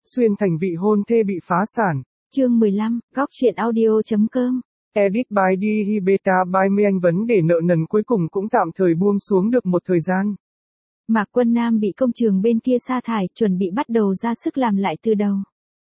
Xuyên thành vị hôn thê bị phá sản. Chương 15, góc truyện audio.com. Edit by Di Beta by Me. Anh vấn đề nợ nần cuối cùng cũng tạm thời buông xuống được một thời gian. Mạc Quân Nam bị công trường bên kia sa thải, chuẩn bị bắt đầu ra sức làm lại từ đầu.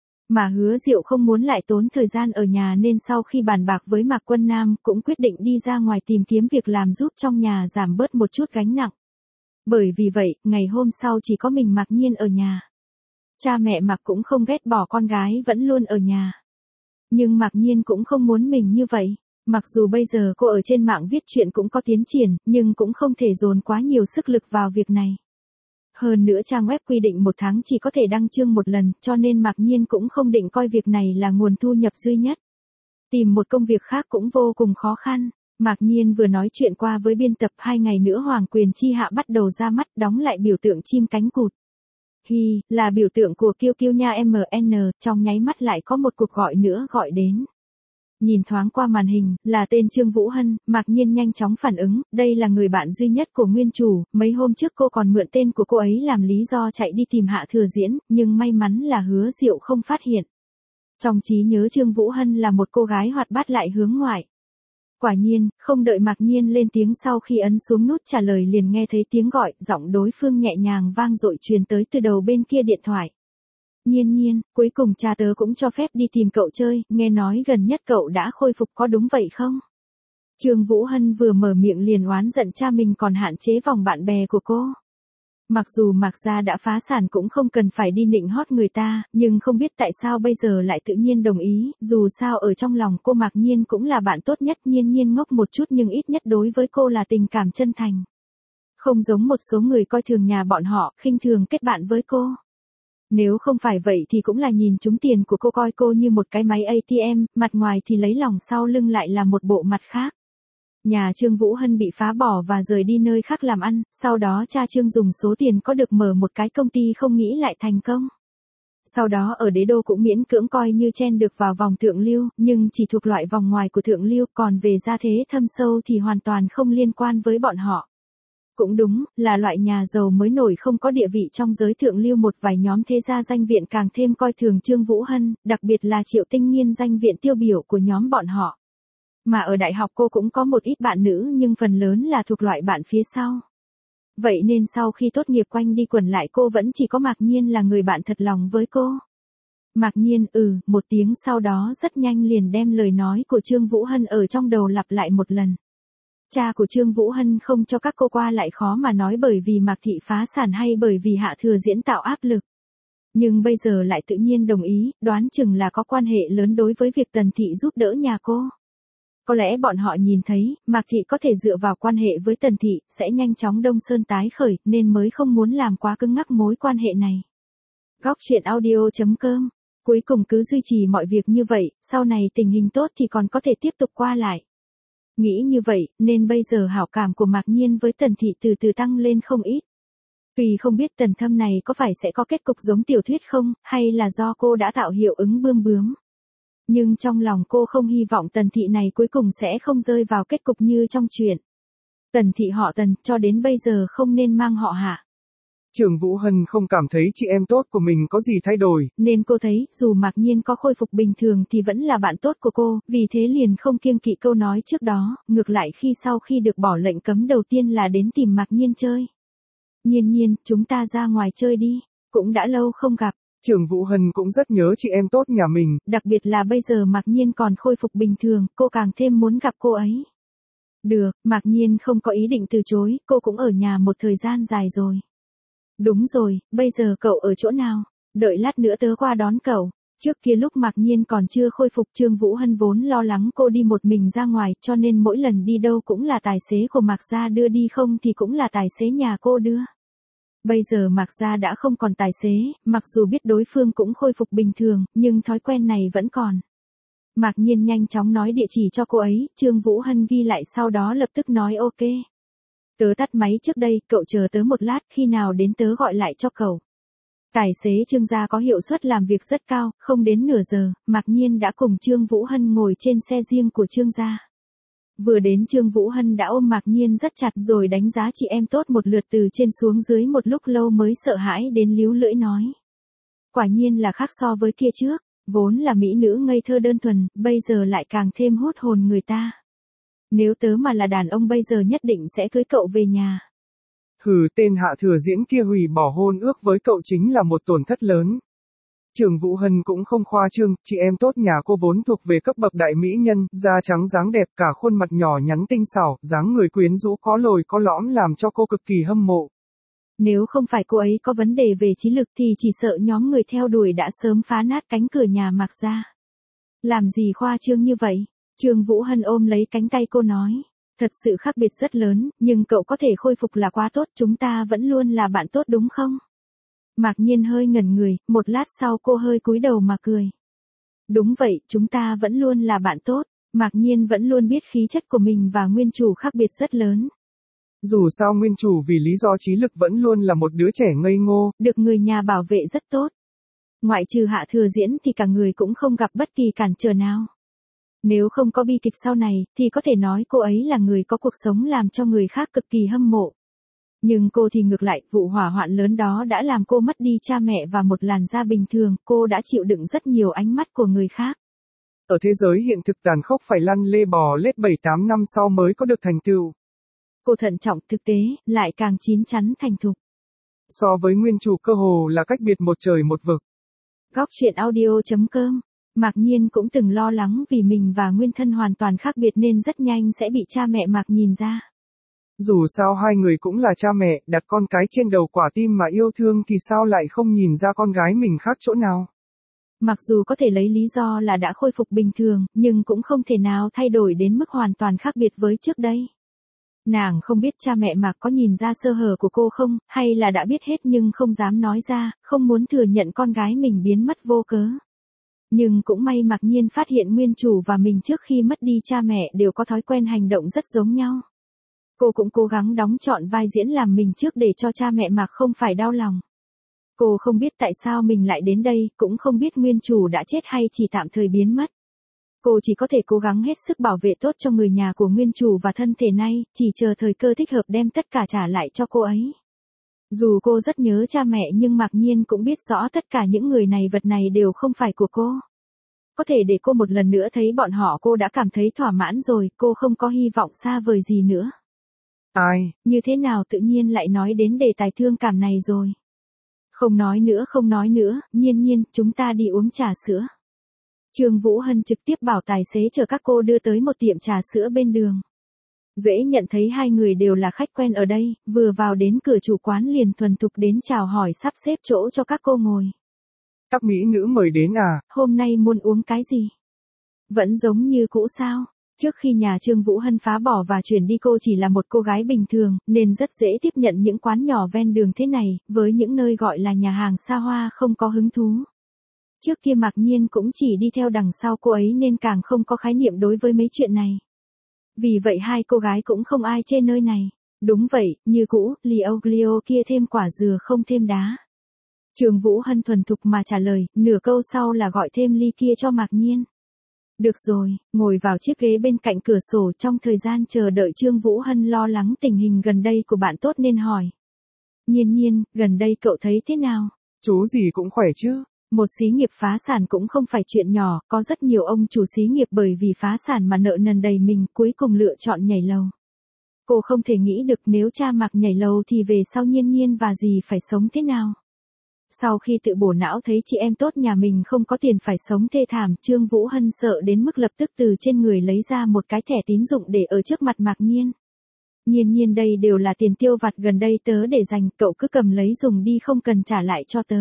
Mà Hứa Diệu không muốn lại tốn thời gian ở nhà nên sau khi bàn bạc với Mạc Quân Nam cũng quyết định đi ra ngoài tìm kiếm việc làm giúp trong nhà giảm bớt một chút gánh nặng. Bởi vì vậy, ngày hôm sau chỉ có mình Mạc Nhiên ở nhà. Cha mẹ Mạc cũng không ghét bỏ con gái vẫn luôn ở nhà. Nhưng Mạc Nhiên cũng không muốn mình như vậy. Mặc dù bây giờ cô ở trên mạng viết chuyện cũng có tiến triển, nhưng cũng không thể dồn quá nhiều sức lực vào việc này. Hơn nữa trang web quy định một tháng chỉ có thể đăng chương một lần, cho nên Mạc Nhiên cũng không định coi việc này là nguồn thu nhập duy nhất. Tìm một công việc khác cũng vô cùng khó khăn. Mạc Nhiên vừa nói chuyện qua với biên tập 2 ngày nữa Hoàng Quyền Chi Hạ bắt đầu ra mắt đóng lại biểu tượng chim cánh cụt. Hi, là biểu tượng của Kiêu Kiêu nha MN, trong nháy mắt lại có một cuộc gọi nữa gọi đến. Nhìn thoáng qua màn hình, là tên Trương Vũ Hân, Mạc Nhiên nhanh chóng phản ứng, đây là người bạn duy nhất của nguyên chủ, mấy hôm trước cô còn mượn tên của cô ấy làm lý do chạy đi tìm Hạ Thừa Diễn, nhưng may mắn là Hứa Diệu không phát hiện. Trong trí nhớ Trương Vũ Hân là một cô gái hoạt bát lại hướng ngoại. Quả nhiên, không đợi Mạc Nhiên lên tiếng sau khi ấn xuống nút trả lời liền nghe thấy tiếng gọi, giọng đối phương nhẹ nhàng vang dội truyền tới từ đầu bên kia điện thoại. Nhiên Nhiên, cuối cùng cha tớ cũng cho phép đi tìm cậu chơi, nghe nói gần nhất cậu đã khôi phục có đúng vậy không? Trương Vũ Hân vừa mở miệng liền oán giận cha mình còn hạn chế vòng bạn bè của cô. Mặc dù Mạc gia đã phá sản cũng không cần phải đi nịnh hót người ta, nhưng không biết tại sao bây giờ lại tự nhiên đồng ý, dù sao ở trong lòng cô Mạc Nhiên cũng là bạn tốt nhất. Nhiên Nhiên ngốc một chút nhưng ít nhất đối với cô là tình cảm chân thành. Không giống một số người coi thường nhà bọn họ, khinh thường kết bạn với cô. Nếu không phải vậy thì cũng là nhìn trúng tiền của cô coi cô như một cái máy ATM, mặt ngoài thì lấy lòng sau lưng lại là một bộ mặt khác. Nhà Trương Vũ Hân bị phá bỏ và rời đi nơi khác làm ăn, sau đó cha Trương dùng số tiền có được mở một cái công ty không nghĩ lại thành công. Sau đó ở đế đô cũng miễn cưỡng coi như chen được vào vòng thượng lưu, nhưng chỉ thuộc loại vòng ngoài của thượng lưu, còn về gia thế thâm sâu thì hoàn toàn không liên quan với bọn họ. Cũng đúng, là loại nhà giàu mới nổi không có địa vị trong giới thượng lưu. Một vài nhóm thế gia danh viện càng thêm coi thường Trương Vũ Hân, đặc biệt là Triệu Tinh Nghiên danh viện tiêu biểu của nhóm bọn họ. Mà ở đại học cô cũng có một ít bạn nữ nhưng phần lớn là thuộc loại bạn phía sau. Vậy nên sau khi tốt nghiệp quanh đi quẩn lại cô vẫn chỉ có Mạc Nhiên là người bạn thật lòng với cô. Mạc Nhiên một tiếng sau đó rất nhanh liền đem lời nói của Trương Vũ Hân ở trong đầu lặp lại một lần. Cha của Trương Vũ Hân không cho các cô qua lại khó mà nói bởi vì Mạc Thị phá sản hay bởi vì Hạ Thừa Diễn tạo áp lực. Nhưng bây giờ lại tự nhiên đồng ý, đoán chừng là có quan hệ lớn đối với việc Tần Thị giúp đỡ nhà cô. Có lẽ bọn họ nhìn thấy, Mạc Thị có thể dựa vào quan hệ với Tần Thị, sẽ nhanh chóng đông sơn tái khởi, nên mới không muốn làm quá cứng ngắc mối quan hệ này. Góc truyện audio.com. Cuối cùng cứ duy trì mọi việc như vậy, sau này tình hình tốt thì còn có thể tiếp tục qua lại. Nghĩ như vậy, nên bây giờ hảo cảm của Mạc Nhiên với Tần Thị từ từ tăng lên không ít. Tuy không biết Tần Thâm này có phải sẽ có kết cục giống tiểu thuyết không, hay là do cô đã tạo hiệu ứng bươm bướm. Nhưng trong lòng cô không hy vọng Tần Thị này cuối cùng sẽ không rơi vào kết cục như trong truyện. Tần Thị họ Tần, cho đến bây giờ không nên mang họ Hạ. Trương Vũ Hân không cảm thấy chị em tốt của mình có gì thay đổi. Nên cô thấy, dù Mạc Nhiên có khôi phục bình thường thì vẫn là bạn tốt của cô, vì thế liền không kiêng kỵ câu nói trước đó, ngược lại sau khi được bỏ lệnh cấm đầu tiên là đến tìm Mạc Nhiên chơi. Nhiên Nhiên, chúng ta ra ngoài chơi đi, cũng đã lâu không gặp. Trương Vũ Hân cũng rất nhớ chị em tốt nhà mình. Đặc biệt là bây giờ Mạc Nhiên còn khôi phục bình thường, cô càng thêm muốn gặp cô ấy. Được, Mạc Nhiên không có ý định từ chối, cô cũng ở nhà một thời gian dài rồi. Đúng rồi, bây giờ cậu ở chỗ nào? Đợi lát nữa tớ qua đón cậu. Trước kia lúc Mạc Nhiên còn chưa khôi phục Trương Vũ Hân vốn lo lắng cô đi một mình ra ngoài cho nên mỗi lần đi đâu cũng là tài xế của Mạc gia đưa đi không thì cũng là tài xế nhà cô đưa. Bây giờ Mạc gia đã không còn tài xế, mặc dù biết đối phương cũng khôi phục bình thường, nhưng thói quen này vẫn còn. Mạc Nhiên nhanh chóng nói địa chỉ cho cô ấy, Trương Vũ Hân ghi lại sau đó lập tức nói ok. Tớ tắt máy trước đây, cậu chờ tớ một lát, khi nào đến tớ gọi lại cho cậu. Tài xế Trương gia có hiệu suất làm việc rất cao, không đến nửa giờ, Mạc Nhiên đã cùng Trương Vũ Hân ngồi trên xe riêng của Trương gia. Vừa đến Trương Vũ Hân đã ôm Mạc Nhiên rất chặt rồi đánh giá chị em tốt một lượt từ trên xuống dưới một lúc lâu mới sợ hãi đến líu lưỡi nói. Quả nhiên là khác so với kia trước, vốn là mỹ nữ ngây thơ đơn thuần, bây giờ lại càng thêm hút hồn người ta. Nếu tớ mà là đàn ông bây giờ nhất định sẽ cưới cậu về nhà. Hừ, tên Hạ Thừa Diễn kia hủy bỏ hôn ước với cậu chính là một tổn thất lớn. Trường Vũ Hân cũng không khoa trương, chị em tốt nhà cô vốn thuộc về cấp bậc đại mỹ nhân, da trắng dáng đẹp, cả khuôn mặt nhỏ nhắn tinh xảo, dáng người quyến rũ có lồi có lõm làm cho cô cực kỳ hâm mộ. Nếu không phải cô ấy có vấn đề về trí lực thì chỉ sợ nhóm người theo đuổi đã sớm phá nát cánh cửa nhà Mạc ra. Làm gì khoa trương như vậy? Trường Vũ Hân ôm lấy cánh tay cô nói. Thật sự khác biệt rất lớn, nhưng cậu có thể khôi phục là quá tốt, chúng ta vẫn luôn là bạn tốt đúng không? Mạc Nhiên hơi ngẩn người, một lát sau cô hơi cúi đầu mà cười. Đúng vậy, chúng ta vẫn luôn là bạn tốt. Mạc Nhiên vẫn luôn biết khí chất của mình và nguyên chủ khác biệt rất lớn. Dù sao nguyên chủ vì lý do trí lực vẫn luôn là một đứa trẻ ngây ngô. Được người nhà bảo vệ rất tốt. Ngoại trừ Hạ Thừa Diễn thì cả người cũng không gặp bất kỳ cản trở nào. Nếu không có bi kịch sau này, thì có thể nói cô ấy là người có cuộc sống làm cho người khác cực kỳ hâm mộ. Nhưng cô thì ngược lại, vụ hỏa hoạn lớn đó đã làm cô mất đi cha mẹ và một làn da bình thường, cô đã chịu đựng rất nhiều ánh mắt của người khác. Ở thế giới hiện thực tàn khốc phải lăn lê bò lết 7-8 năm sau mới có được thành tựu. Cô thận trọng thực tế, lại càng chín chắn thành thục. So với nguyên chủ cơ hồ là cách biệt một trời một vực. Góc truyện audio.com. Mạc Nhiên cũng từng lo lắng vì mình và nguyên thân hoàn toàn khác biệt nên rất nhanh sẽ bị cha mẹ Mạc nhìn ra. Dù sao hai người cũng là cha mẹ, đặt con cái trên đầu quả tim mà yêu thương thì sao lại không nhìn ra con gái mình khác chỗ nào. Mặc dù có thể lấy lý do là đã khôi phục bình thường, nhưng cũng không thể nào thay đổi đến mức hoàn toàn khác biệt với trước đây. Nàng không biết cha mẹ Mạc có nhìn ra sơ hở của cô không, hay là đã biết hết nhưng không dám nói ra, không muốn thừa nhận con gái mình biến mất vô cớ. Nhưng cũng may Mạc Nhiên phát hiện nguyên chủ và mình trước khi mất đi cha mẹ đều có thói quen hành động rất giống nhau. Cô cũng cố gắng đóng trọn vai diễn làm mình trước để cho cha mẹ Mạc không phải đau lòng. Cô không biết tại sao mình lại đến đây, cũng không biết nguyên chủ đã chết hay chỉ tạm thời biến mất. Cô chỉ có thể cố gắng hết sức bảo vệ tốt cho người nhà của nguyên chủ và thân thể này, chỉ chờ thời cơ thích hợp đem tất cả trả lại cho cô ấy. Dù cô rất nhớ cha mẹ nhưng Mạc Nhiên cũng biết rõ tất cả những người này vật này đều không phải của cô. Có thể để cô một lần nữa thấy bọn họ cô đã cảm thấy thỏa mãn rồi, cô không có hy vọng xa vời gì nữa. Ai? Như thế nào tự nhiên lại nói đến đề tài thương cảm này rồi. Không nói nữa, Nhiên Nhiên, chúng ta đi uống trà sữa. Trương Vũ Hân trực tiếp bảo tài xế chở các cô đưa tới một tiệm trà sữa bên đường. Dễ nhận thấy hai người đều là khách quen ở đây, vừa vào đến cửa chủ quán liền thuần thục đến chào hỏi sắp xếp chỗ cho các cô ngồi. Các mỹ nữ mời đến à? Hôm nay muốn uống cái gì? Vẫn giống như cũ sao? Trước khi nhà Trương Vũ Hân phá bỏ và chuyển đi cô chỉ là một cô gái bình thường, nên rất dễ tiếp nhận những quán nhỏ ven đường thế này, với những nơi gọi là nhà hàng xa hoa không có hứng thú. Trước kia Mạc Nhiên cũng chỉ đi theo đằng sau cô ấy nên càng không có khái niệm đối với mấy chuyện này. Vì vậy hai cô gái cũng không ai chê nơi này. Đúng vậy, như cũ, ly Oglio kia thêm quả dừa không thêm đá. Trương Vũ Hân thuần thục mà trả lời, nửa câu sau là gọi thêm ly kia cho Mạc Nhiên. Được rồi, ngồi vào chiếc ghế bên cạnh cửa sổ trong thời gian chờ đợi Trương Vũ Hân lo lắng tình hình gần đây của bạn tốt nên hỏi. Nhiên Nhiên, gần đây cậu thấy thế nào? Chú gì cũng khỏe chứ? Một xí nghiệp phá sản cũng không phải chuyện nhỏ, có rất nhiều ông chủ xí nghiệp bởi vì phá sản mà nợ nần đầy mình, cuối cùng lựa chọn nhảy lầu. Cô không thể nghĩ được nếu cha Mạc nhảy lầu thì về sau Nhiên Nhiên và dì phải sống thế nào. Sau khi tự bổ não thấy chị em tốt nhà mình không có tiền phải sống thê thảm, Trương Vũ Hân sợ đến mức lập tức từ trên người lấy ra một cái thẻ tín dụng để ở trước mặt Mạc Nhiên. Nhiên Nhiên, đây đều là tiền tiêu vặt gần đây tớ để dành, cậu cứ cầm lấy dùng đi, không cần trả lại cho tớ.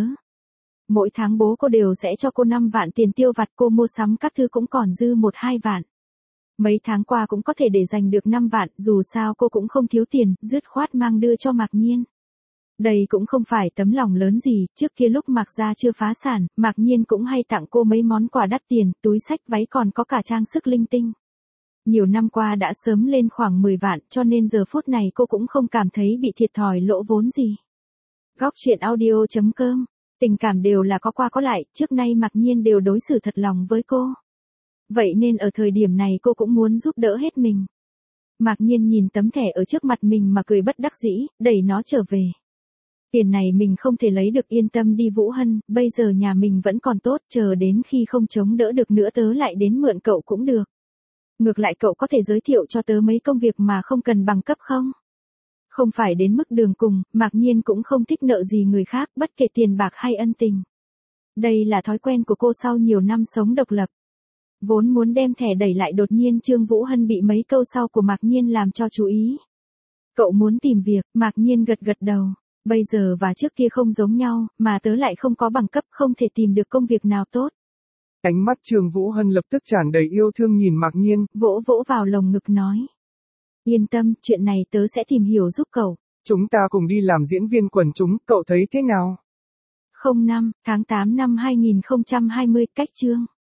Mỗi tháng bố cô đều sẽ cho cô 5 vạn tiền tiêu vặt, cô mua sắm các thứ cũng còn dư 1-2 vạn. Mấy tháng qua cũng có thể để dành được 5 vạn, dù sao cô cũng không thiếu tiền, dứt khoát mang đưa cho Mạc Nhiên. Đây cũng không phải tấm lòng lớn gì, trước kia lúc Mạc gia chưa phá sản, Mạc Nhiên cũng hay tặng cô mấy món quà đắt tiền, túi xách váy còn có cả trang sức linh tinh. Nhiều năm qua đã sớm lên khoảng 10 vạn, cho nên giờ phút này cô cũng không cảm thấy bị thiệt thòi lỗ vốn gì. Góc truyện audio.com. Tình cảm đều là có qua có lại, trước nay Mạc Nhiên đều đối xử thật lòng với cô. Vậy nên ở thời điểm này cô cũng muốn giúp đỡ hết mình. Mạc Nhiên nhìn tấm thẻ ở trước mặt mình mà cười bất đắc dĩ, đẩy nó trở về. Tiền này mình không thể lấy được, yên tâm đi Vũ Hân, bây giờ nhà mình vẫn còn tốt, chờ đến khi không chống đỡ được nữa tớ lại đến mượn cậu cũng được. Ngược lại cậu có thể giới thiệu cho tớ mấy công việc mà không cần bằng cấp không? Không phải đến mức đường cùng, Mạc Nhiên cũng không thích nợ gì người khác, bất kể tiền bạc hay ân tình. Đây là thói quen của cô sau nhiều năm sống độc lập. Vốn muốn đem thẻ đẩy lại, đột nhiên Trương Vũ Hân bị mấy câu sau của Mạc Nhiên làm cho chú ý. Cậu muốn tìm việc, Mạc Nhiên gật gật đầu. Bây giờ và trước kia không giống nhau, mà tớ lại không có bằng cấp, không thể tìm được công việc nào tốt. Ánh mắt Trương Vũ Hân lập tức tràn đầy yêu thương nhìn Mạc Nhiên, Vỗ vỗ vào lồng ngực nói. Yên tâm, chuyện này tớ sẽ tìm hiểu giúp cậu. chúng ta cùng đi làm diễn viên quần chúng, cậu thấy thế nào? 05 tháng 8 năm 2020, cách chương.